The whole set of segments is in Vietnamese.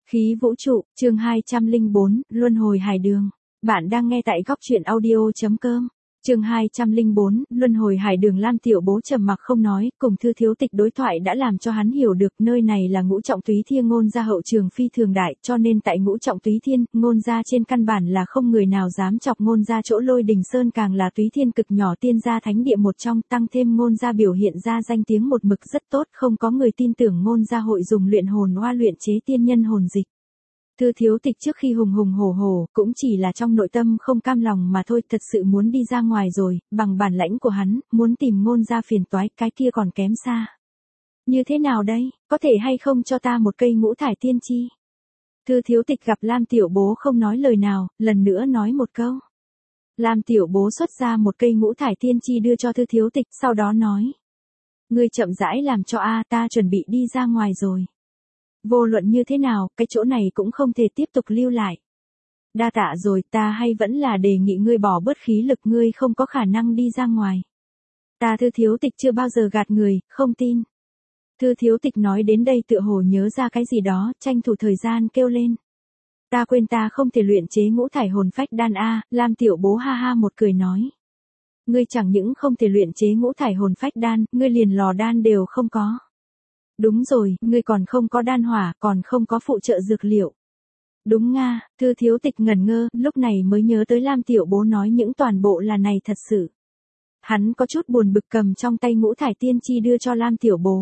Khí vũ trụ, chương 204, Luân hồi hải đường. Bạn đang nghe tại góc truyện audio.com. Chương 204, Luân hồi hải đường. Lam Tiểu Bố trầm mặc không nói, cùng Thư Thiếu Tịch đối thoại đã làm cho hắn hiểu được nơi này là Ngũ Trọng Túy Thiên Ngôn gia hậu trường phi thường đại, cho nên tại Ngũ Trọng Túy Thiên, Ngôn gia trên căn bản là không người nào dám chọc Ngôn gia. Chỗ Lôi Đình Sơn càng là Túy Thiên cực nhỏ tiên gia thánh địa một trong, tăng thêm Ngôn gia biểu hiện ra danh tiếng một mực rất tốt, không có người tin tưởng Ngôn gia hội dùng luyện hồn oa luyện chế tiên nhân hồn dịch. Thư Thiếu Tịch trước khi hùng hùng hổ hổ, cũng chỉ là trong nội tâm không cam lòng mà thôi, thật sự muốn đi ra ngoài rồi, bằng bản lãnh của hắn, muốn tìm Ngôn gia phiền toái, cái kia còn kém xa. Như thế nào đây, có thể hay không cho ta một cây ngũ thải tiên chi? Thư Thiếu Tịch gặp Lam Tiểu Bố không nói lời nào, lần nữa nói một câu. Lam Tiểu Bố xuất ra một cây ngũ thải tiên chi đưa cho Thư Thiếu Tịch, sau đó nói. Ngươi chậm rãi làm cho ta chuẩn bị đi ra ngoài rồi. Vô luận như thế nào, cái chỗ này cũng không thể tiếp tục lưu lại. Đa tạ rồi, ta hay vẫn là đề nghị ngươi bỏ bớt khí lực, ngươi không có khả năng đi ra ngoài. Ta Thư Thiếu Tịch chưa bao giờ gạt người, không tin. Thư Thiếu Tịch nói đến đây tựa hồ nhớ ra cái gì đó, tranh thủ thời gian kêu lên. Ta quên ta không thể luyện chế ngũ thải hồn phách đan Lam Tiểu Bố ha ha một cười nói. Ngươi chẳng những không thể luyện chế ngũ thải hồn phách đan, ngươi liền lò đan đều không có. Đúng rồi, ngươi còn không có đan hỏa, còn không có phụ trợ dược liệu. Đúng nga, Thư Thiếu Tịch ngẩn ngơ, lúc này mới nhớ tới Lam Tiểu Bố nói những toàn bộ là này thật sự. Hắn có chút buồn bực cầm trong tay ngũ thải tiên chi đưa cho Lam Tiểu Bố.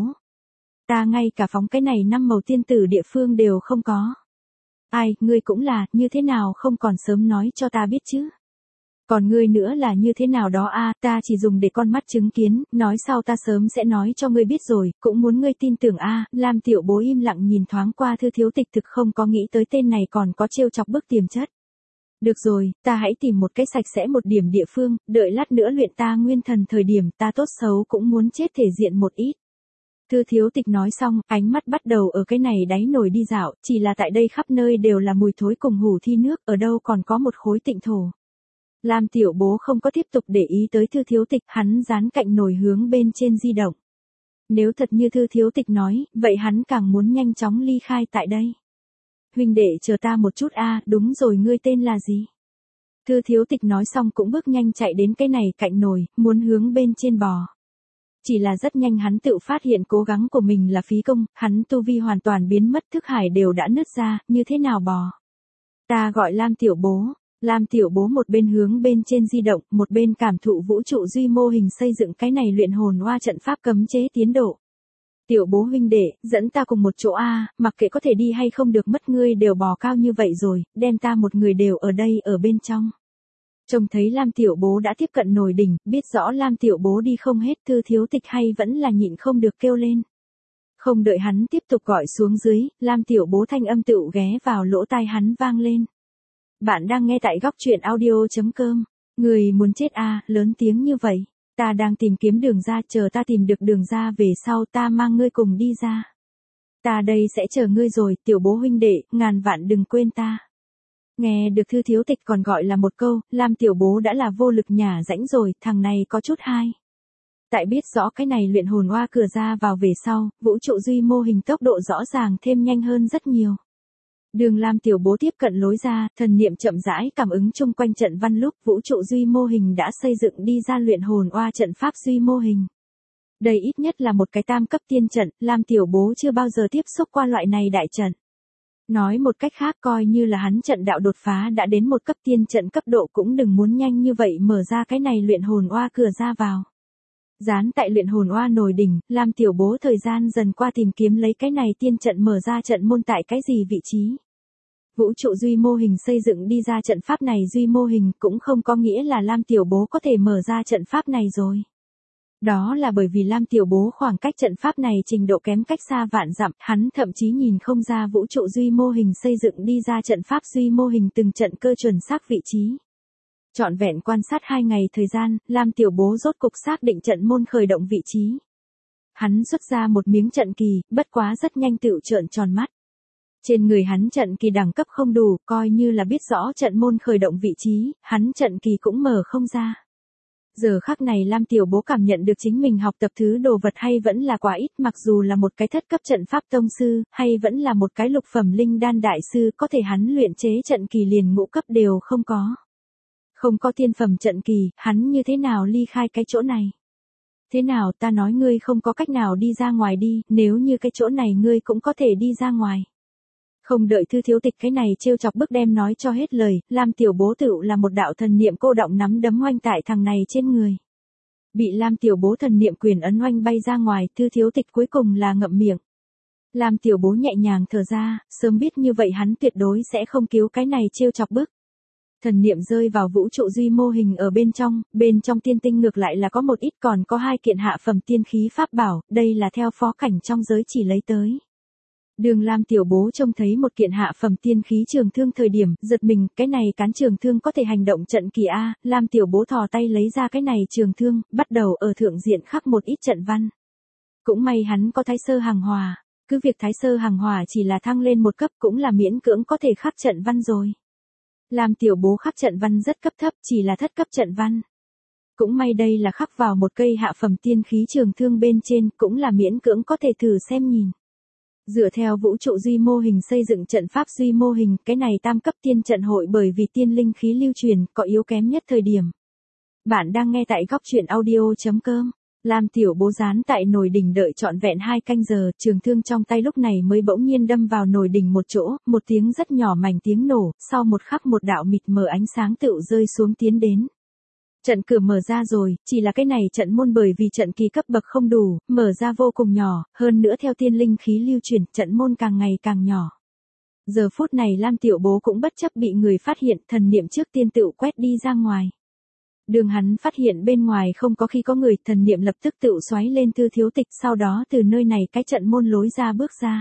Ta ngay cả phóng cái này 5 màu tiên tử địa phương đều không có. Ai, ngươi cũng là, như thế nào không còn sớm nói cho ta biết chứ? Còn ngươi nữa là như thế nào đó ta chỉ dùng để con mắt chứng kiến, nói sau ta sớm sẽ nói cho ngươi biết rồi, cũng muốn ngươi tin tưởng Lam Tiểu Bố im lặng nhìn thoáng qua Thư Thiếu Tịch, thực không có nghĩ tới tên này còn có trêu chọc bức tiềm chất. Được rồi, ta hãy tìm một cái sạch sẽ một điểm địa phương, đợi lát nữa luyện ta nguyên thần thời điểm ta tốt xấu cũng muốn chết thể diện một ít. Thư Thiếu Tịch nói xong, ánh mắt bắt đầu ở cái này đáy nồi đi dạo, chỉ là tại đây khắp nơi đều là mùi thối cùng hủ thi nước, ở đâu còn có một khối tịnh thổ. Lam Tiểu Bố không có tiếp tục để ý tới Thư Thiếu Tịch, hắn dán cạnh nồi hướng bên trên di động. Nếu thật như Thư Thiếu Tịch nói, vậy hắn càng muốn nhanh chóng ly khai tại đây. Huynh đệ chờ ta một chút đúng rồi, ngươi tên là gì? Thư Thiếu Tịch nói xong cũng bước nhanh chạy đến cái này cạnh nồi, muốn hướng bên trên bò. Chỉ là rất nhanh hắn tự phát hiện cố gắng của mình là phí công, hắn tu vi hoàn toàn biến mất, thức hải đều đã nứt ra, như thế nào bò? Ta gọi Lam Tiểu Bố. Lam Tiểu Bố một bên hướng bên trên di động, một bên cảm thụ vũ trụ duy mô hình xây dựng cái này luyện hồn oa trận pháp cấm chế tiến độ. Tiểu Bố huynh đệ, dẫn ta cùng một chỗ mặc kệ có thể đi hay không được mất, ngươi đều bò cao như vậy rồi, đem ta một người đều ở đây ở bên trong. Trông thấy Lam Tiểu Bố đã tiếp cận nồi đỉnh, biết rõ Lam Tiểu Bố đi không hết, Thư Thiếu Tịch hay vẫn là nhịn không được kêu lên. Không đợi hắn tiếp tục gọi xuống dưới, Lam Tiểu Bố thanh âm tựu ghé vào lỗ tai hắn vang lên. Bạn đang nghe tại góc truyện audio.com. Người muốn chết lớn tiếng như vậy. Ta đang tìm kiếm đường ra, chờ ta tìm được đường ra về sau ta mang ngươi cùng đi ra. Ta đây sẽ chờ ngươi rồi, Tiểu Bố huynh đệ, ngàn vạn đừng quên ta. Nghe được Thư Thiếu Tịch còn gọi là một câu, Lam Tiểu Bố đã là vô lực nhả rãnh rồi, thằng này có chút hay. Tại biết rõ cái này luyện hồn oa cửa ra vào về sau, vũ trụ duy mô hình tốc độ rõ ràng thêm nhanh hơn rất nhiều. Đường Lam Tiểu Bố tiếp cận lối ra, thần niệm chậm rãi cảm ứng chung quanh trận văn lúc vũ trụ duy mô hình đã xây dựng đi ra luyện hồn oa trận pháp duy mô hình. Đây ít nhất là một cái tam cấp tiên trận, Lam Tiểu Bố chưa bao giờ tiếp xúc qua loại này đại trận. Nói một cách khác, coi như là hắn trận đạo đột phá đã đến một cấp tiên trận cấp độ cũng đừng muốn nhanh như vậy mở ra cái này luyện hồn oa cửa ra vào. Dán tại luyện hồn oa nồi đỉnh, Lam Tiểu Bố thời gian dần qua tìm kiếm lấy cái này tiên trận mở ra trận môn tại cái gì vị trí. Vũ trụ duy mô hình xây dựng đi ra trận pháp này duy mô hình cũng không có nghĩa là Lam Tiểu Bố có thể mở ra trận pháp này rồi. Đó là bởi vì Lam Tiểu Bố khoảng cách trận pháp này trình độ kém cách xa vạn dặm, hắn thậm chí nhìn không ra vũ trụ duy mô hình xây dựng đi ra trận pháp duy mô hình từng trận cơ chuẩn xác vị trí. Trọn vẹn quan sát 2 ngày thời gian, Lam Tiểu Bố rốt cục xác định trận môn khởi động vị trí. Hắn xuất ra một miếng trận kỳ, bất quá rất nhanh tựu trợn tròn mắt. Trên người hắn trận kỳ đẳng cấp không đủ, coi như là biết rõ trận môn khởi động vị trí, hắn trận kỳ cũng mở không ra. Giờ khắc này Lam Tiểu Bố cảm nhận được chính mình học tập thứ đồ vật hay vẫn là quá ít, mặc dù là một cái thất cấp trận pháp tông sư, hay vẫn là một cái lục phẩm linh đan đại sư, có thể hắn luyện chế trận kỳ liền ngũ cấp đều không có. Không có tiên phẩm trận kỳ, hắn như thế nào ly khai cái chỗ này? Thế nào, ta nói ngươi không có cách nào đi ra ngoài đi, nếu như cái chỗ này ngươi cũng có thể đi ra ngoài. Không đợi Thư Thiếu Tịch cái này trêu chọc bức đem nói cho hết lời, Lam Tiểu Bố tựu là một đạo thần niệm cô động nắm đấm oanh tại thằng này trên người. Bị Lam Tiểu Bố thần niệm quyền ấn oanh bay ra ngoài, Thư Thiếu Tịch cuối cùng là ngậm miệng. Lam Tiểu Bố nhẹ nhàng thở ra, sớm biết như vậy hắn tuyệt đối sẽ không cứu cái này trêu chọc bức. Thần niệm rơi vào vũ trụ duy mô hình ở bên trong tiên tinh ngược lại là có một ít, còn có 2 kiện hạ phẩm tiên khí pháp bảo, đây là theo phó cảnh trong giới chỉ lấy tới. Đường Lam Tiểu Bố trông thấy một kiện hạ phẩm tiên khí trường thương thời điểm, giật mình, cái này cán trường thương có thể hành động trận kỳ A, Lam Tiểu Bố thò tay lấy ra cái này trường thương, bắt đầu ở thượng diện khắc một ít trận văn. Cũng may hắn có Thái Sơ Hàng Hòa, cứ việc Thái Sơ Hàng Hòa chỉ là thăng lên một cấp cũng là miễn cưỡng có thể khắc trận văn rồi. Lam Tiểu Bố khắc trận văn rất cấp thấp, chỉ là thất cấp trận văn. Cũng may đây là khắc vào một cây hạ phẩm tiên khí trường thương bên trên, cũng là miễn cưỡng có thể thử xem nhìn. Dựa theo vũ trụ duy mô hình xây dựng trận pháp duy mô hình, cái này tam cấp tiên trận hội bởi vì tiên linh khí lưu truyền, có yếu kém nhất thời điểm. Bạn đang nghe tại góc truyện audio.com. Lam Tiểu Bố dán tại nồi đỉnh đợi trọn vẹn 2 canh giờ, trường thương trong tay lúc này mới bỗng nhiên đâm vào nồi đỉnh một chỗ, một tiếng rất nhỏ mảnh tiếng nổ, sau một khắc một đạo mịt mờ ánh sáng tựu rơi xuống tiến đến. Trận cửa mở ra rồi, chỉ là cái này trận môn bởi vì trận kỳ cấp bậc không đủ, mở ra vô cùng nhỏ, hơn nữa theo tiên linh khí lưu chuyển, trận môn càng ngày càng nhỏ. Giờ phút này Lam Tiểu Bố cũng bất chấp bị người phát hiện, thần niệm trước tiên tựu quét đi ra ngoài. Đường hắn phát hiện bên ngoài không có khi có người, thần niệm lập tức tựu xoáy lên Thư Thiếu Tịch, sau đó từ nơi này cái trận môn lối ra bước ra.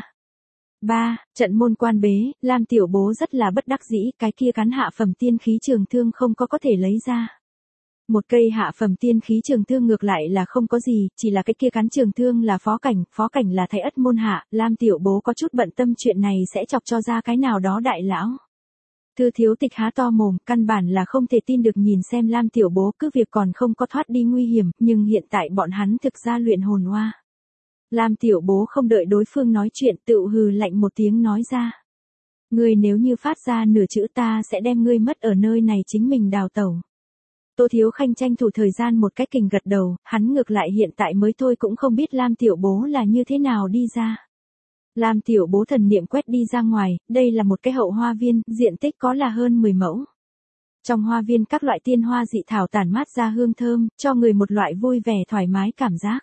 3. Trận môn quan bế, Lam Tiểu Bố rất là bất đắc dĩ, cái kia cán hạ phẩm tiên khí trường thương không có thể lấy ra. Một cây hạ phẩm tiên khí trường thương ngược lại là không có gì, chỉ là cái kia cán trường thương là phó cảnh là Thái Ất môn hạ, Lam Tiểu Bố có chút bận tâm chuyện này sẽ chọc cho ra cái nào đó đại lão. Thư Thiếu Tịch há to mồm, căn bản là không thể tin được nhìn xem Lam Tiểu Bố, cứ việc còn không có thoát đi nguy hiểm, nhưng hiện tại bọn hắn thực ra luyện hồn oa. Lam Tiểu Bố không đợi đối phương nói chuyện, tựu hừ lạnh một tiếng nói ra. Ngươi nếu như phát ra nửa chữ ta sẽ đem ngươi mất ở nơi này chính mình đào tẩu. Tô Thiếu Khanh tranh thủ thời gian một cách kình gật đầu, hắn ngược lại hiện tại mới thôi cũng không biết Lam Tiểu Bố là như thế nào đi ra. Lam Tiểu Bố thần niệm quét đi ra ngoài, đây là một cái hậu hoa viên, diện tích có là hơn 10 mẫu. Trong hoa viên các loại tiên hoa dị thảo tản mát ra hương thơm, cho người một loại vui vẻ thoải mái cảm giác.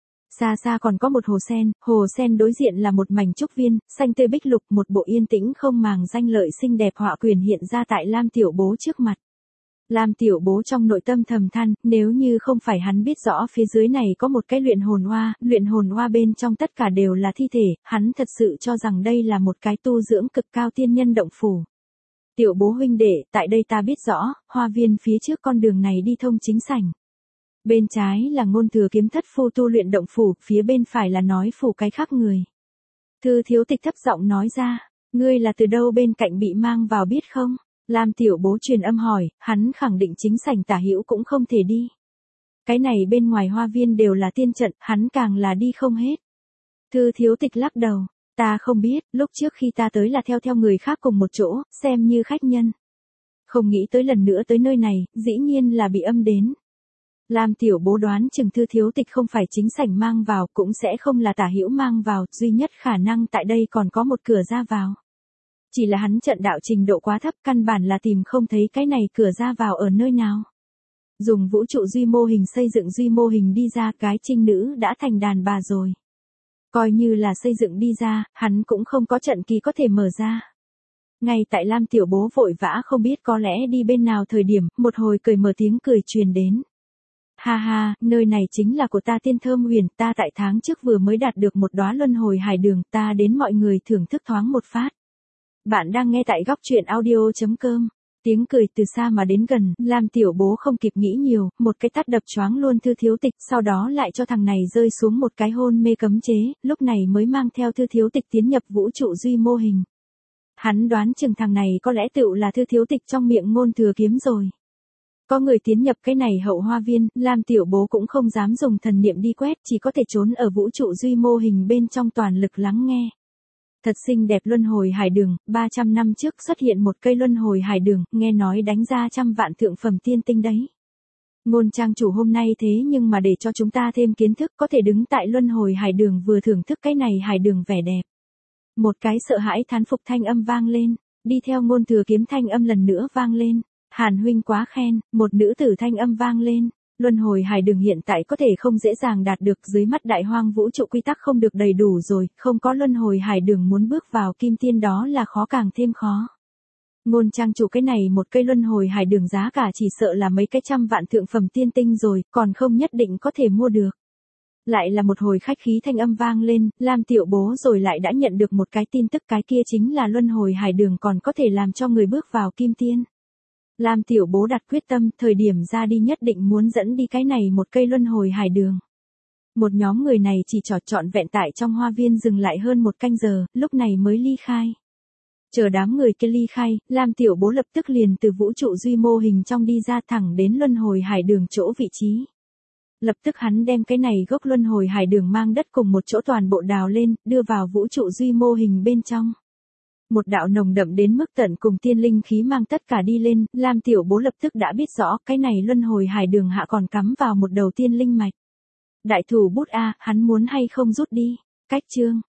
Xa xa còn có một hồ sen đối diện là một mảnh trúc viên, xanh tươi bích lục, một bộ yên tĩnh không màng danh lợi xinh đẹp họa quyền hiện ra tại Lam Tiểu Bố trước mặt. Lam Tiểu Bố trong nội tâm thầm than, nếu như không phải hắn biết rõ phía dưới này có một cái luyện hồn oa bên trong tất cả đều là thi thể, hắn thật sự cho rằng đây là một cái tu dưỡng cực cao tiên nhân động phủ. Tiểu Bố huynh đệ, tại đây ta biết rõ, hoa viên phía trước con đường này đi thông chính sảnh. Bên trái là Ngôn Thừa Kiếm Thất phu tu luyện động phủ, phía bên phải là nói phủ cái khác người. Thư Thiếu Tịch thấp giọng nói ra, ngươi là từ đâu bên cạnh bị mang vào biết không? Lam Tiểu Bố truyền âm hỏi, hắn khẳng định chính sảnh tả hữu cũng không thể đi. Cái này bên ngoài hoa viên đều là tiên trận, hắn càng là đi không hết. Thư Thiếu Tịch lắc đầu, ta không biết, lúc trước khi ta tới là theo người khác cùng một chỗ, xem như khách nhân. Không nghĩ tới lần nữa tới nơi này, dĩ nhiên là bị âm đến. Lam Tiểu Bố đoán chừng Thư Thiếu Tịch không phải chính sảnh mang vào, cũng sẽ không là tả hữu mang vào, duy nhất khả năng tại đây còn có một cửa ra vào. Chỉ là hắn trận đạo trình độ quá thấp, căn bản là tìm không thấy cái này cửa ra vào ở nơi nào. Dùng vũ trụ duy mô hình xây dựng duy mô hình đi ra, cái trinh nữ đã thành đàn bà rồi. Coi như là xây dựng đi ra, hắn cũng không có trận kỳ có thể mở ra. Ngay tại Lam Tiểu Bố vội vã không biết có lẽ đi bên nào thời điểm, một hồi cười mở tiếng cười truyền đến. Ha ha, nơi này chính là của ta Tiên Thơm Huyền, ta tại tháng trước vừa mới đạt được một đóa luân hồi hải đường, ta đến mọi người thưởng thức thoáng một phát. Bạn đang nghe tại góc truyện audio.com. Tiếng cười từ xa mà đến gần, Lam Tiểu Bố không kịp nghĩ nhiều, một cái tát đập choáng luôn Thư Thiếu Tịch, sau đó lại cho thằng này rơi xuống một cái hôn mê cấm chế, lúc này mới mang theo Thư Thiếu Tịch tiến nhập vũ trụ duy mô hình. Hắn đoán chừng thằng này có lẽ tựu là Thư Thiếu Tịch trong miệng Ngôn Thừa Kiếm rồi. Có người tiến nhập cái này hậu hoa viên, Lam Tiểu Bố cũng không dám dùng thần niệm đi quét, chỉ có thể trốn ở vũ trụ duy mô hình bên trong toàn lực lắng nghe. Thật xinh đẹp luân hồi hải đường, 300 năm trước xuất hiện một cây luân hồi hải đường, nghe nói đánh ra trăm vạn thượng phẩm tiên tinh đấy. Ngôn trang chủ hôm nay thế nhưng mà để cho chúng ta thêm kiến thức có thể đứng tại luân hồi hải đường vừa thưởng thức cái này hải đường vẻ đẹp. Một cái sợ hãi thán phục thanh âm vang lên, đi theo ngôn thừa kiếm thanh âm lần nữa vang lên. Hàn huynh quá khen, một nữ tử thanh âm vang lên. Luân hồi hải đường hiện tại có thể không dễ dàng đạt được, dưới mắt đại hoang vũ trụ quy tắc không được đầy đủ rồi, không có luân hồi hải đường muốn bước vào kim tiên đó là khó càng thêm khó. Ngôn trang chủ cái này một cây luân hồi hải đường giá cả chỉ sợ là mấy cái trăm vạn thượng phẩm tiên tinh rồi, còn không nhất định có thể mua được. Lại là một hồi khách khí thanh âm vang lên, Lam Tiểu Bố rồi lại đã nhận được một cái tin tức, cái kia chính là luân hồi hải đường còn có thể làm cho người bước vào kim tiên. Lam Tiểu Bố đặt quyết tâm, thời điểm ra đi nhất định muốn dẫn đi cái này một cây luân hồi hải đường. Một nhóm người này chỉ trọn vẹn tại trong hoa viên dừng lại hơn một canh giờ, lúc này mới ly khai. Chờ đám người kia ly khai, Lam Tiểu Bố lập tức liền từ vũ trụ duy mô hình trong đi ra thẳng đến luân hồi hải đường chỗ vị trí. Lập tức hắn đem cái này gốc luân hồi hải đường mang đất cùng một chỗ toàn bộ đào lên, đưa vào vũ trụ duy mô hình bên trong. Một đạo nồng đậm đến mức tận cùng tiên linh khí mang tất cả đi lên, Lam Tiểu Bố lập tức đã biết rõ cái này luân hồi hải đường hạ còn cắm vào một đầu tiên linh mạch. Đại thủ bút A, hắn muốn hay không rút đi? Cách chương.